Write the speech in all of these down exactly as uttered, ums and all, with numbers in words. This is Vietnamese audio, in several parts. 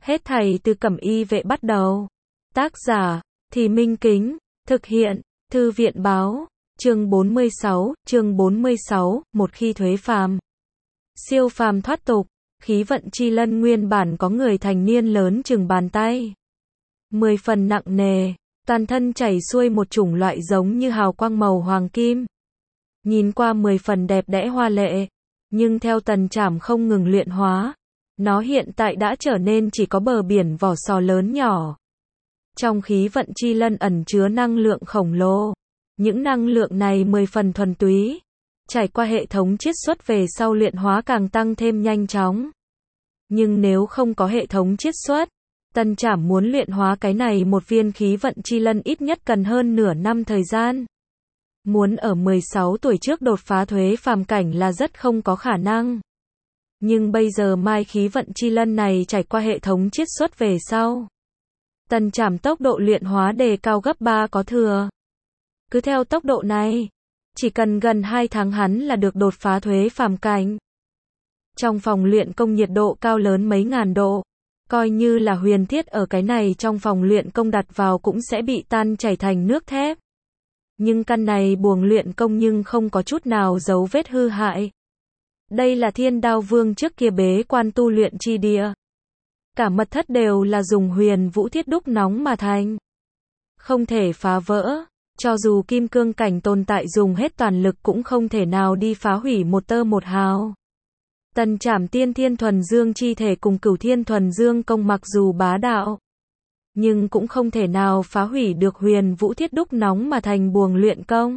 Hết thảy từ Cẩm Y Vệ bắt đầu. Tác giả, Thì Minh Kính, thực hiện, Thư viện Báo, chương bốn mươi sáu, chương bốn mươi sáu, một khi thuế phàm. Siêu phàm thoát tục, khí vận chi lân nguyên bản có người thành niên lớn chừng bàn tay. Mười phần nặng nề, toàn thân chảy xuôi một chủng loại giống như hào quang màu hoàng kim. Nhìn qua mười phần đẹp đẽ hoa lệ, nhưng theo Tần Trảm không ngừng luyện hóa, nó hiện tại đã trở nên chỉ có bờ biển vỏ sò lớn nhỏ. Trong khí vận chi lân ẩn chứa năng lượng khổng lồ. Những năng lượng này mười phần thuần túy, trải qua hệ thống chiết xuất về sau luyện hóa càng tăng thêm nhanh chóng. Nhưng nếu không có hệ thống chiết xuất, Tần Trảm muốn luyện hóa cái này một viên khí vận chi lân ít nhất cần hơn nửa năm thời gian. Muốn ở mười sáu tuổi trước đột phá thuế phàm cảnh là rất không có khả năng. Nhưng bây giờ mai khí vận chi lân này trải qua hệ thống chiết xuất về sau, Tần Trảm tốc độ luyện hóa đề cao gấp ba có thừa. Cứ theo tốc độ này, chỉ cần gần hai tháng hắn là được đột phá thuế phàm cảnh. Trong phòng luyện công nhiệt độ cao lớn mấy ngàn độ, coi như là huyền thiết ở cái này trong phòng luyện công đặt vào cũng sẽ bị tan chảy thành nước thép. Nhưng căn này buồng luyện công nhưng không có chút nào dấu vết hư hại. Đây là Thiên Đao Vương trước kia bế quan tu luyện chi địa. Cả mật thất đều là dùng huyền vũ thiết đúc nóng mà thành. Không thể phá vỡ. Cho dù kim cương cảnh tồn tại dùng hết toàn lực cũng không thể nào đi phá hủy một tơ một hào. Tần Trảm tiên thiên thuần dương chi thể cùng cửu thiên thuần dương công mặc dù bá đạo, nhưng cũng không thể nào phá hủy được huyền vũ thiết đúc nóng mà thành buồng luyện công.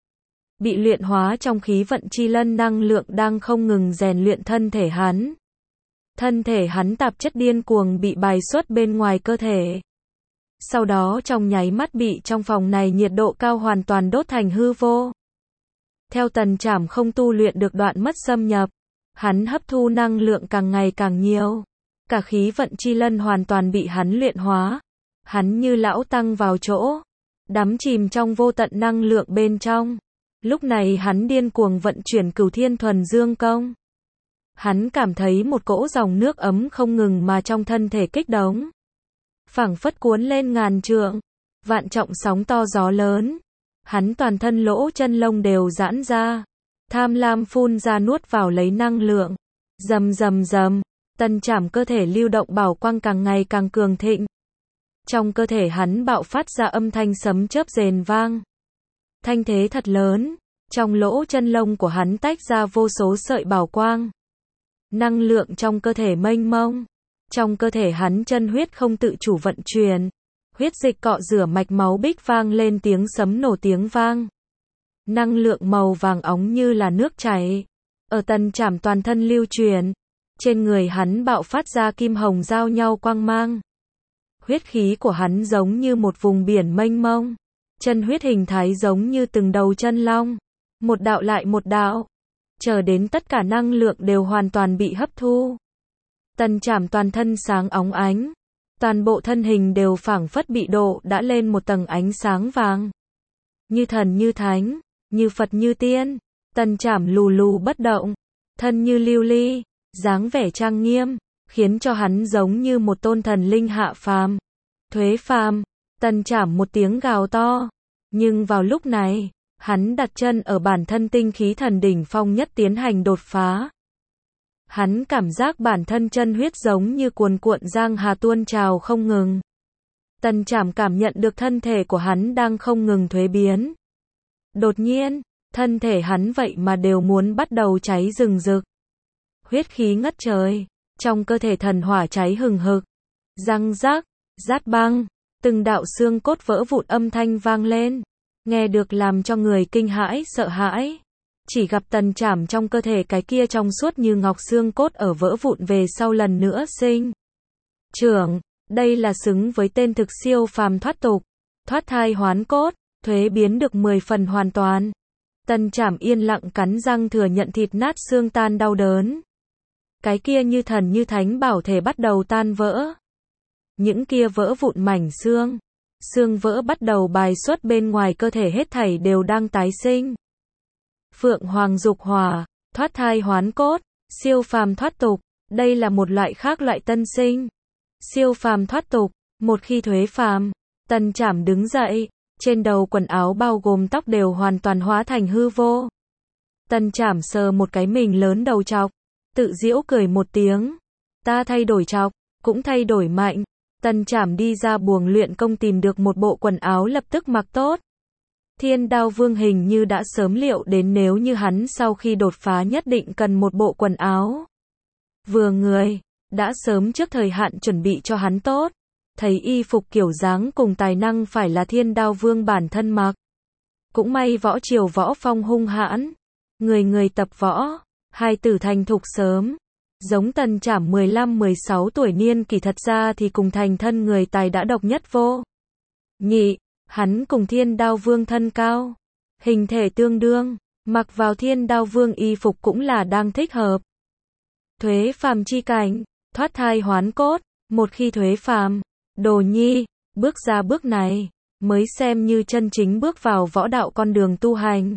Bị luyện hóa trong khí vận chi lân năng lượng đang không ngừng rèn luyện thân thể hắn. Thân thể hắn tạp chất điên cuồng bị bài xuất bên ngoài cơ thể. Sau đó trong nháy mắt bị trong phòng này nhiệt độ cao hoàn toàn đốt thành hư vô. Theo Tần Trảm không tu luyện được đoạn mất xâm nhập, hắn hấp thu năng lượng càng ngày càng nhiều. Cả khí vận chi lân hoàn toàn bị hắn luyện hóa. Hắn như lão tăng vào chỗ, đắm chìm trong vô tận năng lượng bên trong. Lúc này hắn điên cuồng vận chuyển cửu thiên thuần dương công. Hắn cảm thấy một cỗ dòng nước ấm không ngừng mà trong thân thể kích động. Phảng phất cuốn lên ngàn trượng, vạn trọng sóng to gió lớn. Hắn toàn thân lỗ chân lông đều giãn ra, tham lam phun ra nuốt vào lấy năng lượng. Rầm rầm rầm, Tần Trảm cơ thể lưu động bảo quang càng ngày càng cường thịnh. Trong cơ thể hắn bạo phát ra âm thanh sấm chớp rền vang. Thanh thế thật lớn, trong lỗ chân lông của hắn tách ra vô số sợi bảo quang. Năng lượng trong cơ thể mênh mông. Trong cơ thể hắn chân huyết không tự chủ vận chuyển. Huyết dịch cọ rửa mạch máu bích vang lên tiếng sấm nổ tiếng vang. Năng lượng màu vàng óng như là nước chảy. Ở Tần Trảm toàn thân lưu truyền. Trên người hắn bạo phát ra kim hồng giao nhau quang mang. Huyết khí của hắn giống như một vùng biển mênh mông. Chân huyết hình thái giống như từng đầu chân long. Một đạo lại một đạo. Chờ đến tất cả năng lượng đều hoàn toàn bị hấp thu. Tần Trảm toàn thân sáng óng ánh. Toàn bộ thân hình đều phảng phất bị độ đã lên một tầng ánh sáng vàng. Như thần như thánh, như Phật như tiên. Tần Trảm lù lù bất động. Thân như lưu ly, dáng vẻ trang nghiêm, khiến cho hắn giống như một tôn thần linh hạ phàm. Thuế phàm, Tần Trảm một tiếng gào to. Nhưng vào lúc này, hắn đặt chân ở bản thân tinh khí thần đỉnh phong nhất tiến hành đột phá. Hắn cảm giác bản thân chân huyết giống như cuồn cuộn giang hà tuôn trào không ngừng. Tần Trảm cảm nhận được thân thể của hắn đang không ngừng thuế biến. Đột nhiên, thân thể hắn vậy mà đều muốn bắt đầu cháy rừng rực. Huyết khí ngất trời, trong cơ thể thần hỏa cháy hừng hực. Răng rác, rát băng, từng đạo xương cốt vỡ vụn âm thanh vang lên. Nghe được làm cho người kinh hãi sợ hãi. Chỉ gặp Tần Trảm trong cơ thể cái kia trong suốt như ngọc xương cốt ở vỡ vụn về sau lần nữa sinh trưởng. Đây là xứng với tên thực siêu phàm thoát tục, thoát thai hoán cốt, thuế biến được mười phần hoàn toàn. Tần Trảm yên lặng cắn răng thừa nhận thịt nát xương tan đau đớn. Cái kia như thần như thánh bảo thể bắt đầu tan vỡ. Những kia vỡ vụn mảnh xương, xương vỡ bắt đầu bài xuất bên ngoài cơ thể hết thảy đều đang tái sinh. Phượng Hoàng Dục Hỏa, thoát thai hoán cốt, siêu phàm thoát tục, đây là một loại khác loại tân sinh. Siêu phàm thoát tục, một khi thuế phàm. Tần Trảm đứng dậy, trên đầu quần áo bao gồm tóc đều hoàn toàn hóa thành hư vô. Tần Trảm sờ một cái mình lớn đầu trọc, tự giễu cười một tiếng. Ta thay đổi trọc, cũng thay đổi mạnh. Tần Trảm đi ra buồng luyện công tìm được một bộ quần áo lập tức mặc tốt. Thiên Đao Vương hình như đã sớm liệu đến nếu như hắn sau khi đột phá nhất định cần một bộ quần áo vừa người, đã sớm trước thời hạn chuẩn bị cho hắn tốt. Thấy y phục kiểu dáng cùng tài năng phải là Thiên Đao Vương bản thân mặc. Cũng may võ triều võ phong hung hãn, người người tập võ, hai tử thành thục sớm. Giống Tần Trảm mười lăm mười sáu tuổi niên kỳ thật ra thì cùng thành thân người tài đã độc nhất vô nhị, hắn cùng Thiên Đao Vương thân cao, hình thể tương đương, mặc vào Thiên Đao Vương y phục cũng là đang thích hợp. Thuế phàm chi cảnh, thoát thai hoán cốt, một khi thuế phàm, Đồ Nhi, bước ra bước này, mới xem như chân chính bước vào võ đạo con đường tu hành.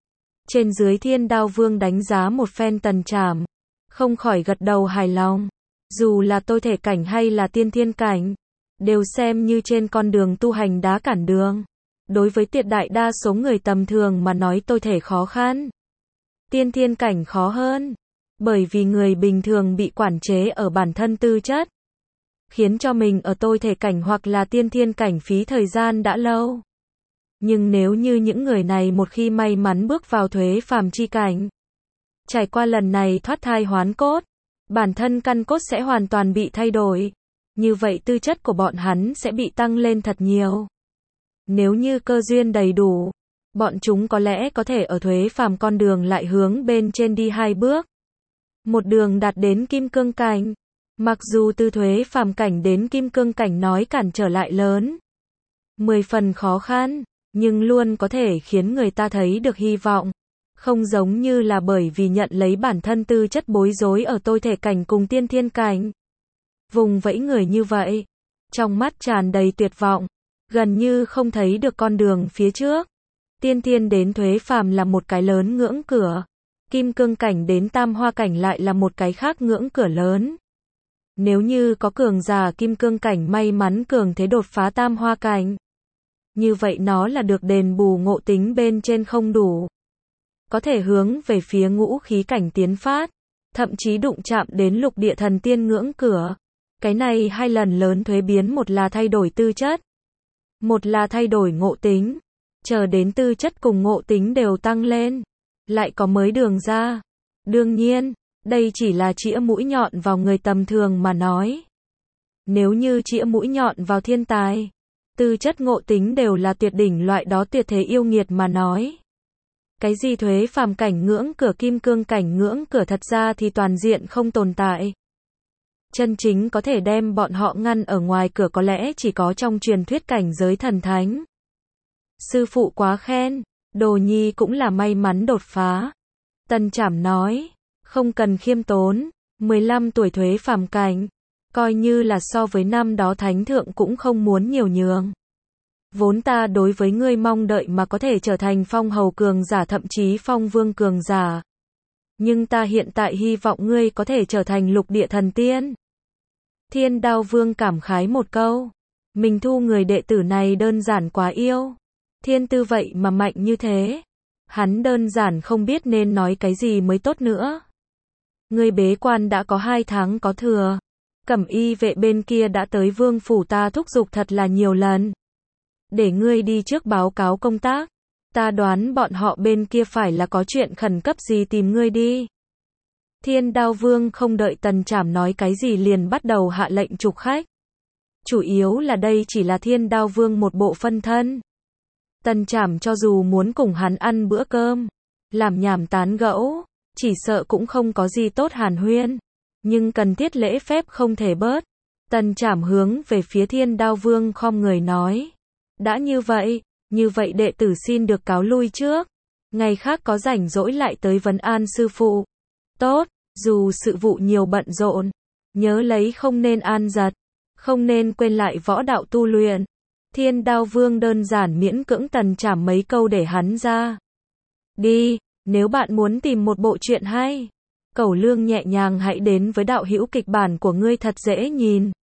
Trên dưới Thiên Đao Vương đánh giá một phen Tần Trảm, không khỏi gật đầu hài lòng. Dù là tôi thể cảnh hay là tiên thiên cảnh, đều xem như trên con đường tu hành đá cản đường. Đối với tuyệt đại đa số người tầm thường mà nói tôi thể khó khăn. Tiên thiên cảnh khó hơn, bởi vì người bình thường bị quản chế ở bản thân tư chất, khiến cho mình ở tôi thể cảnh hoặc là tiên thiên cảnh phí thời gian đã lâu. Nhưng nếu như những người này một khi may mắn bước vào thuế phàm chi cảnh, trải qua lần này thoát thai hoán cốt, bản thân căn cốt sẽ hoàn toàn bị thay đổi. Như vậy tư chất của bọn hắn sẽ bị tăng lên thật nhiều. Nếu như cơ duyên đầy đủ, bọn chúng có lẽ có thể ở thuế phàm con đường lại hướng bên trên đi hai bước. Một đường đạt đến kim cương cảnh. Mặc dù từ thuế phàm cảnh đến kim cương cảnh nói cản trở lại lớn, mười phần khó khăn, nhưng luôn có thể khiến người ta thấy được hy vọng. Không giống như là bởi vì nhận lấy bản thân tư chất bối rối ở tôi thể cảnh cùng tiên thiên cảnh. Vùng vẫy người như vậy, trong mắt tràn đầy tuyệt vọng, gần như không thấy được con đường phía trước. Tiên thiên đến thuế phàm là một cái lớn ngưỡng cửa, kim cương cảnh đến tam hoa cảnh lại là một cái khác ngưỡng cửa lớn. Nếu như có cường giả kim cương cảnh may mắn cường thế đột phá tam hoa cảnh, như vậy nó là được đền bù ngộ tính bên trên không đủ, có thể hướng về phía ngũ khí cảnh tiến phát, thậm chí đụng chạm đến lục địa thần tiên ngưỡng cửa. Cái này hai lần lớn thuế biến, một là thay đổi tư chất, một là thay đổi ngộ tính. Chờ đến tư chất cùng ngộ tính đều tăng lên, lại có mới đường ra. Đương nhiên, đây chỉ là chĩa mũi nhọn vào người tầm thường mà nói. Nếu như chĩa mũi nhọn vào thiên tài, tư chất ngộ tính đều là tuyệt đỉnh loại đó tuyệt thế yêu nghiệt mà nói. Cái gì thuế phàm cảnh ngưỡng cửa kim cương cảnh ngưỡng cửa thật ra thì toàn diện không tồn tại. Chân chính có thể đem bọn họ ngăn ở ngoài cửa có lẽ chỉ có trong truyền thuyết cảnh giới thần thánh. Sư phụ quá khen, Đồ Nhi cũng là may mắn đột phá. Tần Trảm nói, không cần khiêm tốn, mười lăm tuổi thuế phàm cảnh, coi như là so với năm đó thánh thượng cũng không muốn nhiều nhường. Vốn ta đối với ngươi mong đợi mà có thể trở thành phong hầu cường giả thậm chí phong vương cường giả. Nhưng ta hiện tại hy vọng ngươi có thể trở thành lục địa thần tiên. Thiên Đao Vương cảm khái một câu. Mình thu người đệ tử này đơn giản quá yêu. Thiên tư vậy mà mạnh như thế. Hắn đơn giản không biết nên nói cái gì mới tốt nữa. Ngươi bế quan đã có hai tháng có thừa. Cẩm y vệ bên kia đã tới vương phủ ta thúc giục thật là nhiều lần. Để ngươi đi trước báo cáo công tác. Ta đoán bọn họ bên kia phải là có chuyện khẩn cấp gì tìm ngươi đi. Thiên Đao Vương không đợi Tần Trảm nói cái gì liền bắt đầu hạ lệnh trục khách. Chủ yếu là đây chỉ là Thiên Đao Vương một bộ phân thân. Tần Trảm cho dù muốn cùng hắn ăn bữa cơm, làm nhảm tán gẫu, chỉ sợ cũng không có gì tốt hàn huyên. Nhưng cần thiết lễ phép không thể bớt. Tần Trảm hướng về phía Thiên Đao Vương khom người nói. Đã như vậy, như vậy đệ tử xin được cáo lui trước. Ngày khác có rảnh rỗi lại tới vấn an sư phụ. Tốt, dù sự vụ nhiều bận rộn, nhớ lấy không nên an giật, không nên quên lại võ đạo tu luyện. Thiên Đao Vương đơn giản miễn cưỡng Tần Trảm mấy câu để hắn ra. Đi, nếu bạn muốn tìm một bộ truyện hay, Cẩu Lương nhẹ nhàng hãy đến với đạo hữu kịch bản của ngươi thật dễ nhìn.